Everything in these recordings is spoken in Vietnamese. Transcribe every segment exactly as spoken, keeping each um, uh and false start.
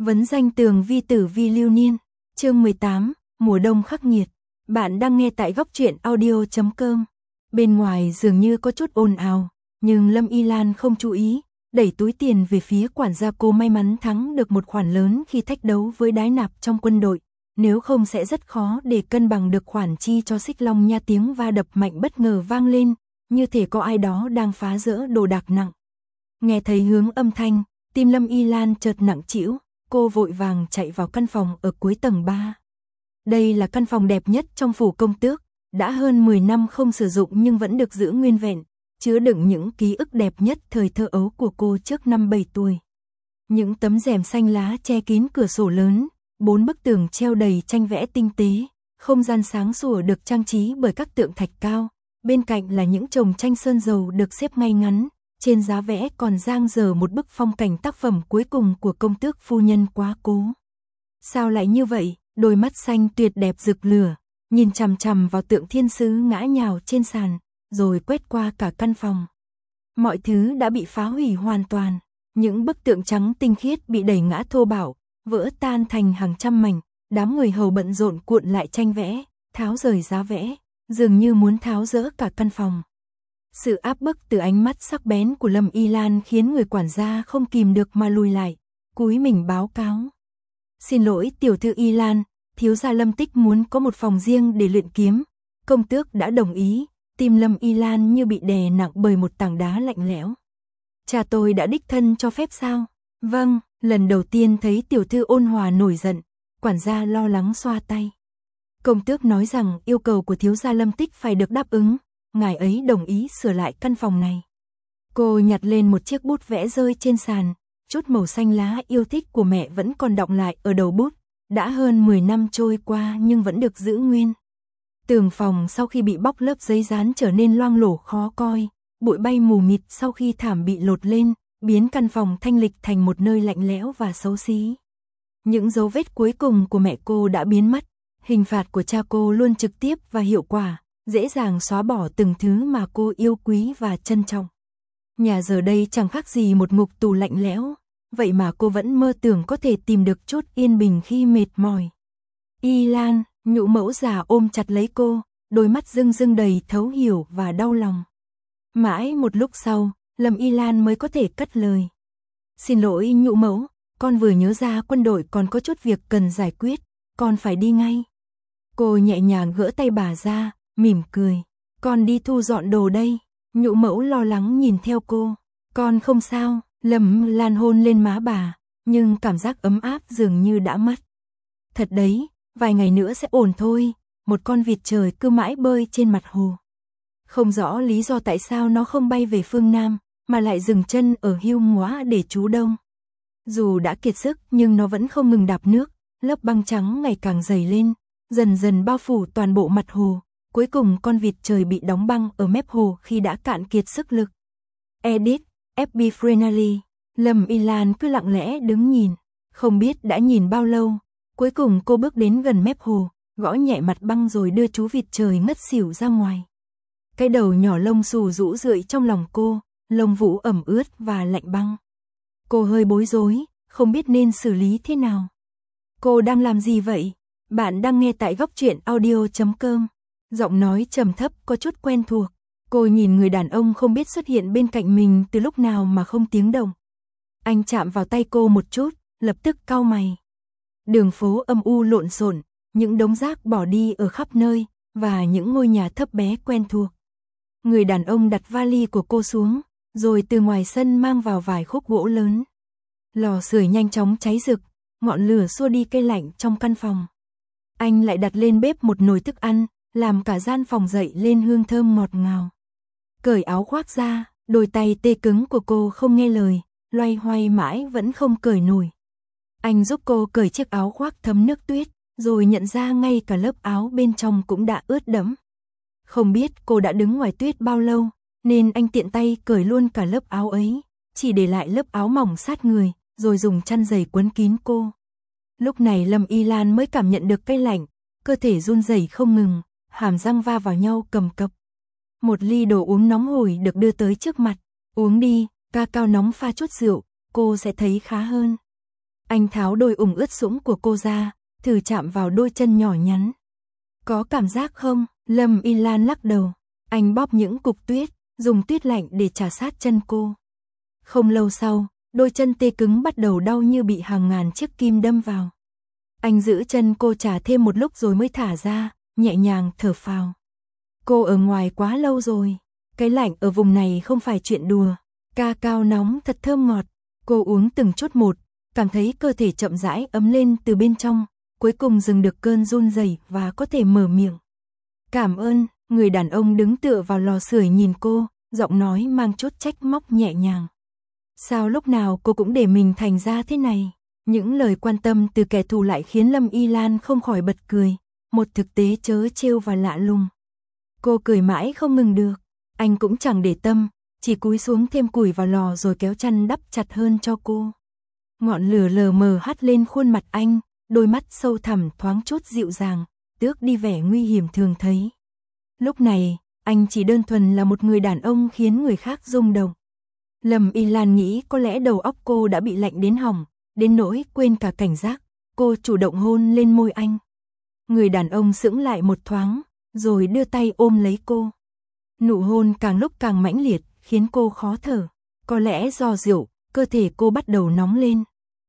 Vấn danh tường vi tử vi lưu niên, chương mười tám, mùa đông khắc nghiệt. Bạn đang nghe tại góc truyện audio chấm com. Bên ngoài dường như có chút ồn ào, nhưng Lâm Y Lan không chú ý, đẩy túi tiền về phía quản gia. Cô may mắn thắng được một khoản lớn khi thách đấu với đái nạp trong quân đội, nếu không sẽ rất khó để cân bằng được khoản chi cho Xích Long Nha. Tiếng va đập mạnh bất ngờ vang lên, như thể có ai đó đang phá rỡ đồ đạc nặng. Nghe thấy hướng âm thanh, tim Lâm Y Lan chợt nặng trĩu. Cô vội vàng chạy vào căn phòng ở cuối tầng ba. Đây là căn phòng đẹp nhất trong phủ công tước, đã hơn mười năm không sử dụng nhưng vẫn được giữ nguyên vẹn, chứa đựng những ký ức đẹp nhất thời thơ ấu của cô trước năm bảy tuổi. Những tấm rèm xanh lá che kín cửa sổ lớn, bốn bức tường treo đầy tranh vẽ tinh tế, không gian sáng sủa được trang trí bởi các tượng thạch cao, bên cạnh là những chồng tranh sơn dầu được xếp ngay ngắn. Trên giá vẽ còn dang dở một bức phong cảnh tác phẩm cuối cùng của công tước phu nhân Quá Cố. Sao lại như vậy? Đôi mắt xanh tuyệt đẹp rực lửa, nhìn chằm chằm vào tượng thiên sứ ngã nhào trên sàn, rồi quét qua cả căn phòng. Mọi thứ đã bị phá hủy hoàn toàn, những bức tượng trắng tinh khiết bị đẩy ngã thô bạo, vỡ tan thành hàng trăm mảnh, đám người hầu bận rộn cuộn lại tranh vẽ, tháo rời giá vẽ, dường như muốn tháo rỡ cả căn phòng. Sự áp bức từ ánh mắt sắc bén của Lâm Y Lan khiến người quản gia không kìm được mà lùi lại, cúi mình báo cáo. Xin lỗi tiểu thư Y Lan, thiếu gia Lâm Tích muốn có một phòng riêng để luyện kiếm. Công tước đã đồng ý. Tim Lâm Y Lan như bị đè nặng bởi một tảng đá lạnh lẽo. Cha tôi đã đích thân cho phép sao? Vâng, lần đầu tiên thấy tiểu thư ôn hòa nổi giận, quản gia lo lắng xoa tay. Công tước nói rằng yêu cầu của thiếu gia Lâm Tích phải được đáp ứng. Ngài ấy đồng ý sửa lại căn phòng này. Cô nhặt lên một chiếc bút vẽ rơi trên sàn, chút màu xanh lá yêu thích của mẹ vẫn còn đọng lại ở đầu bút, đã hơn mười năm trôi qua nhưng vẫn được giữ nguyên. Tường phòng sau khi bị bóc lớp giấy dán trở nên loang lổ khó coi, bụi bay mù mịt sau khi thảm bị lột lên, biến căn phòng thanh lịch thành một nơi lạnh lẽo và xấu xí. Những dấu vết cuối cùng của mẹ cô đã biến mất, hình phạt của cha cô luôn trực tiếp và hiệu quả, dễ dàng xóa bỏ từng thứ mà cô yêu quý và trân trọng. Nhà giờ đây chẳng khác gì một ngục tù lạnh lẽo, vậy mà cô vẫn mơ tưởng có thể tìm được chút yên bình khi mệt mỏi. Y Lan, nhũ mẫu già ôm chặt lấy cô, đôi mắt rưng rưng đầy thấu hiểu và đau lòng. Mãi một lúc sau, Lâm Y Lan mới có thể cất lời. Xin lỗi nhũ mẫu, con vừa nhớ ra quân đội còn có chút việc cần giải quyết, con phải đi ngay. Cô nhẹ nhàng gỡ tay bà ra, mỉm cười. Con đi thu dọn đồ đây. Nhũ mẫu lo lắng nhìn theo cô. Con không sao. Lâm Lan hôn lên má bà, nhưng cảm giác ấm áp dường như đã mất. Thật đấy, vài ngày nữa sẽ ổn thôi. Một con vịt trời cứ mãi bơi trên mặt hồ. Không rõ lý do tại sao nó không bay về phương Nam, mà lại dừng chân ở Hưu Ngóa để trú đông. Dù đã kiệt sức nhưng nó vẫn không ngừng đạp nước, lớp băng trắng ngày càng dày lên, dần dần bao phủ toàn bộ mặt hồ. Cuối cùng con vịt trời bị đóng băng ở mép hồ khi đã cạn kiệt sức lực. Edit, ép bê Frenally. Lâm Y Lan cứ lặng lẽ đứng nhìn, không biết đã nhìn bao lâu. Cuối cùng cô bước đến gần mép hồ, gõ nhẹ mặt băng rồi đưa chú vịt trời ngất xỉu ra ngoài. Cái đầu nhỏ lông xù rũ rượi trong lòng cô, lông vũ ẩm ướt và lạnh băng. Cô hơi bối rối, không biết nên xử lý thế nào. Cô đang làm gì vậy? Bạn đang nghe tại góc truyện audio chấm com. Giọng nói trầm thấp có chút quen thuộc. Cô nhìn người đàn ông không biết xuất hiện bên cạnh mình từ lúc nào mà không tiếng động. Anh chạm vào tay cô một chút, lập tức cau mày. Đường phố âm u lộn xộn, những đống rác bỏ đi ở khắp nơi, và những ngôi nhà thấp bé quen thuộc. Người đàn ông đặt vali của cô xuống, rồi từ ngoài sân mang vào vài khúc gỗ lớn. Lò sưởi nhanh chóng cháy rực, ngọn lửa xua đi cái lạnh trong căn phòng. Anh lại đặt lên bếp một nồi thức ăn, làm cả gian phòng dậy lên hương thơm ngọt ngào. Cởi áo khoác ra, đôi tay tê cứng của cô không nghe lời, loay hoay mãi vẫn không cởi nổi. Anh giúp cô cởi chiếc áo khoác thấm nước tuyết, rồi nhận ra ngay cả lớp áo bên trong cũng đã ướt đẫm. Không biết cô đã đứng ngoài tuyết bao lâu, nên anh tiện tay cởi luôn cả lớp áo ấy, chỉ để lại lớp áo mỏng sát người, rồi dùng chăn dày quấn kín cô. Lúc này Lâm Y Lan mới cảm nhận được cái lạnh, cơ thể run rẩy không ngừng, hàm răng va vào nhau cầm cập. Một ly đồ uống nóng hổi được đưa tới trước mặt. Uống đi, ca cao nóng pha chút rượu, cô sẽ thấy khá hơn. Anh tháo đôi ủng ướt sũng của cô ra, thử chạm vào đôi chân nhỏ nhắn. Có cảm giác không? Lâm Y Lan lắc đầu. Anh bóp những cục tuyết, dùng tuyết lạnh để chà sát chân cô. Không lâu sau, đôi chân tê cứng bắt đầu đau như bị hàng ngàn chiếc kim đâm vào. Anh giữ chân cô chà thêm một lúc rồi mới thả ra, nhẹ nhàng thở phào. Cô ở ngoài quá lâu rồi, cái lạnh ở vùng này không phải chuyện đùa. Ca cao nóng thật thơm ngọt, cô uống từng chút một, cảm thấy cơ thể chậm rãi ấm lên từ bên trong, cuối cùng dừng được cơn run rẩy và có thể mở miệng. Cảm ơn, người đàn ông đứng tựa vào lò sưởi nhìn cô, giọng nói mang chút trách móc nhẹ nhàng. Sao lúc nào cô cũng để mình thành ra thế này? Những lời quan tâm từ kẻ thù lại khiến Lâm Y Lan không khỏi bật cười, một thực tế trớ trêu và lạ lùng. Cô cười mãi không ngừng được, anh cũng chẳng để tâm, chỉ cúi xuống thêm củi vào lò rồi kéo chăn đắp chặt hơn cho cô. Ngọn lửa lờ mờ hắt lên khuôn mặt anh, đôi mắt sâu thẳm thoáng chút dịu dàng, tước đi vẻ nguy hiểm thường thấy. Lúc này, anh chỉ đơn thuần là một người đàn ông khiến người khác rung động. Lâm Y Lan nghĩ có lẽ đầu óc cô đã bị lạnh đến hỏng, đến nỗi quên cả cảnh giác, cô chủ động hôn lên môi anh. Người đàn ông sững lại một thoáng, rồi đưa tay ôm lấy cô. Nụ hôn càng lúc càng mãnh liệt, khiến cô khó thở. Có lẽ do rượu, cơ thể cô bắt đầu nóng lên.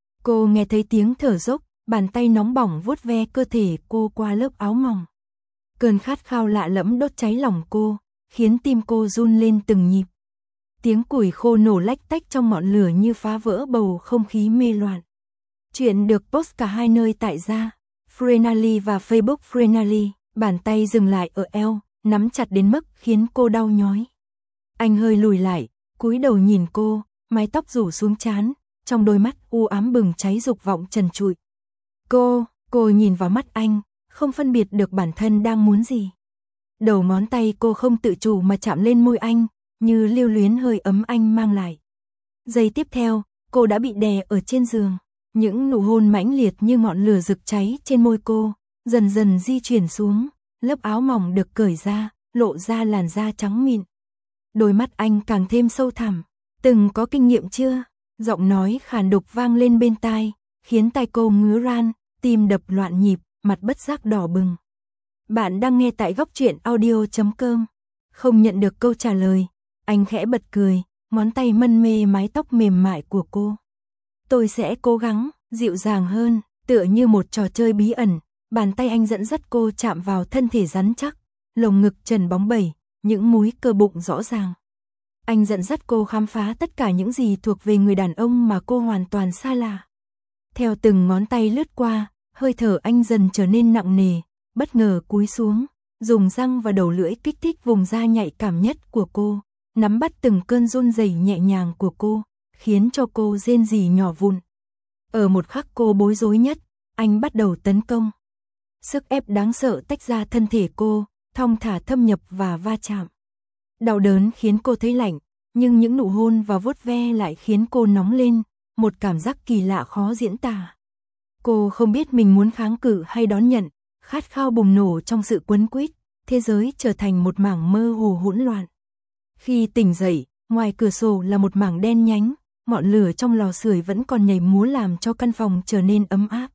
Cô nghe thấy tiếng thở dốc, bàn tay nóng bỏng vuốt ve cơ thể cô qua lớp áo mỏng. Cơn khát khao lạ lẫm đốt cháy lòng cô, khiến tim cô run lên từng nhịp. Tiếng củi khô nổ lách tách trong ngọn lửa như phá vỡ bầu không khí mê loạn. Chuyện được post cả hai nơi tại gia, Frenally và Facebook Frenally. Bàn tay dừng lại ở eo, nắm chặt đến mức khiến cô đau nhói. Anh hơi lùi lại, cúi đầu nhìn cô, mái tóc rủ xuống trán, trong đôi mắt u ám bừng cháy dục vọng trần trụi. Cô, cô nhìn vào mắt anh, không phân biệt được bản thân đang muốn gì. Đầu ngón tay cô không tự chủ mà chạm lên môi anh, như lưu luyến hơi ấm anh mang lại. Giây tiếp theo, cô đã bị đè ở trên giường. Những nụ hôn mãnh liệt như ngọn lửa rực cháy trên môi cô, dần dần di chuyển xuống, lớp áo mỏng được cởi ra, lộ ra làn da trắng mịn. Đôi mắt anh càng thêm sâu thẳm. Từng có kinh nghiệm chưa? Giọng nói khàn đục vang lên bên tai, khiến tai cô ngứa ran, tim đập loạn nhịp, mặt bất giác đỏ bừng. Bạn đang nghe tại góc truyện audio chấm com. Không nhận được câu trả lời, anh khẽ bật cười, ngón tay mân mê mái tóc mềm mại của cô. Tôi sẽ cố gắng, dịu dàng hơn, tựa như một trò chơi bí ẩn. Bàn tay anh dẫn dắt cô chạm vào thân thể rắn chắc, lồng ngực trần bóng bẩy, những múi cơ bụng rõ ràng. Anh dẫn dắt cô khám phá tất cả những gì thuộc về người đàn ông mà cô hoàn toàn xa lạ. Theo từng ngón tay lướt qua, hơi thở anh dần trở nên nặng nề, bất ngờ cúi xuống, dùng răng và đầu lưỡi kích thích vùng da nhạy cảm nhất của cô, nắm bắt từng cơn run rẩy nhẹ nhàng của cô, khiến cho cô rên rỉ nhỏ vụn. Ở một khắc cô bối rối nhất, anh bắt đầu tấn công. Sức ép đáng sợ tách ra thân thể cô, thong thả thâm nhập và va chạm. Đau đớn khiến cô thấy lạnh, nhưng những nụ hôn và vuốt ve lại khiến cô nóng lên, một cảm giác kỳ lạ khó diễn tả. Cô không biết mình muốn kháng cự hay đón nhận, khát khao bùng nổ trong sự quấn quýt, thế giới trở thành một mảng mơ hồ hỗn loạn. Khi tỉnh dậy, ngoài cửa sổ là một mảng đen nhánh, ngọn lửa trong lò sưởi vẫn còn nhảy múa làm cho căn phòng trở nên ấm áp.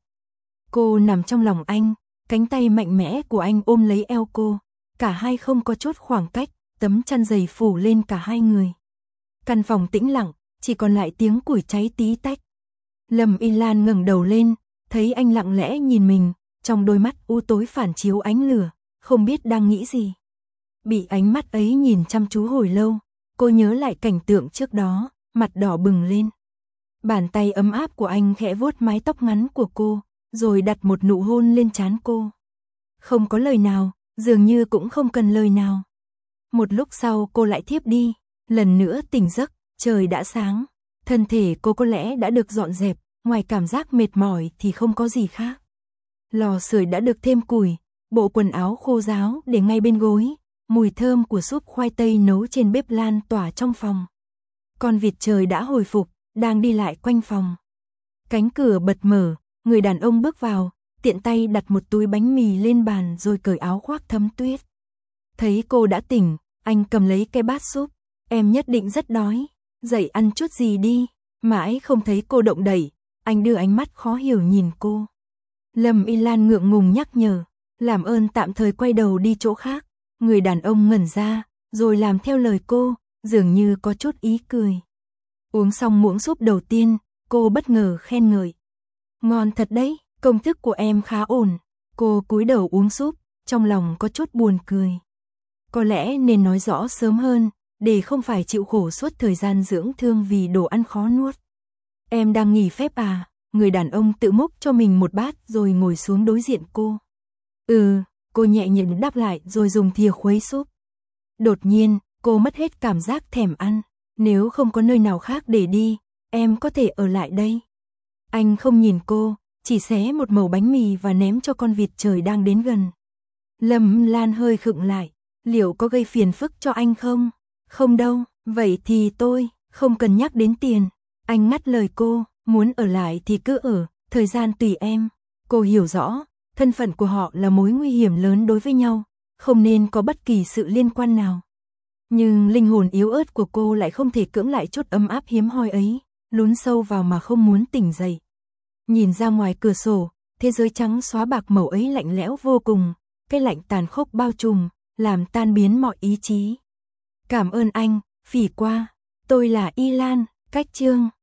Cô nằm trong lòng anh, cánh tay mạnh mẽ của anh ôm lấy eo cô, cả hai không có chút khoảng cách, tấm chăn dày phủ lên cả hai người. Căn phòng tĩnh lặng, chỉ còn lại tiếng củi cháy tí tách. Lâm Y Lan ngẩng đầu lên, thấy anh lặng lẽ nhìn mình, trong đôi mắt u tối phản chiếu ánh lửa, không biết đang nghĩ gì. Bị ánh mắt ấy nhìn chăm chú hồi lâu, cô nhớ lại cảnh tượng trước đó, mặt đỏ bừng lên. Bàn tay ấm áp của anh khẽ vuốt mái tóc ngắn của cô, rồi đặt một nụ hôn lên trán cô. Không có lời nào, dường như cũng không cần lời nào. Một lúc sau cô lại thiếp đi, lần nữa tỉnh giấc, trời đã sáng. Thân thể cô có lẽ đã được dọn dẹp, ngoài cảm giác mệt mỏi thì không có gì khác. Lò sưởi đã được thêm củi, bộ quần áo khô ráo để ngay bên gối, mùi thơm của súp khoai tây nấu trên bếp lan tỏa trong phòng. Con vịt trời đã hồi phục, đang đi lại quanh phòng. Cánh cửa bật mở, người đàn ông bước vào, tiện tay đặt một túi bánh mì lên bàn rồi cởi áo khoác thấm tuyết. Thấy cô đã tỉnh, anh cầm lấy cái bát súp. Em nhất định rất đói, dậy ăn chút gì đi. Mãi không thấy cô động đậy, Anh đưa ánh mắt khó hiểu nhìn cô. Lâm Y Lan ngượng ngùng nhắc nhở, làm ơn tạm thời quay đầu đi chỗ khác. Người đàn ông ngẩn ra, rồi làm theo lời cô, dường như có chút ý cười. Uống xong muỗng súp đầu tiên, cô bất ngờ khen ngợi. Ngon thật đấy, công thức của em khá ổn. Cô cúi đầu uống súp, trong lòng có chút buồn cười. Có lẽ nên nói rõ sớm hơn, để không phải chịu khổ suốt thời gian dưỡng thương vì đồ ăn khó nuốt. Em đang nghỉ phép à? Người đàn ông tự múc cho mình một bát rồi ngồi xuống đối diện cô. Ừ, cô nhẹ nhàng đáp lại rồi dùng thìa khuấy súp. Đột nhiên, cô mất hết cảm giác thèm ăn. Nếu không có nơi nào khác để đi, em có thể ở lại đây. Anh không nhìn cô, chỉ xé một mẩu bánh mì và ném cho con vịt trời đang đến gần. Lâm Lan hơi khựng lại, liệu có gây phiền phức cho anh không? Không đâu, vậy thì tôi, không cần nhắc đến tiền. Anh ngắt lời cô, muốn ở lại thì cứ ở, thời gian tùy em. Cô hiểu rõ, thân phận của họ là mối nguy hiểm lớn đối với nhau, không nên có bất kỳ sự liên quan nào. Nhưng linh hồn yếu ớt của cô lại không thể cưỡng lại chút ấm áp hiếm hoi ấy, lún sâu vào mà không muốn tỉnh dậy. Nhìn ra ngoài cửa sổ, thế giới trắng xóa bạc màu ấy lạnh lẽo vô cùng, cái lạnh tàn khốc bao trùm, làm tan biến mọi ý chí. Cảm ơn anh, Phỉ Qua, tôi là Y Lan, cách chương.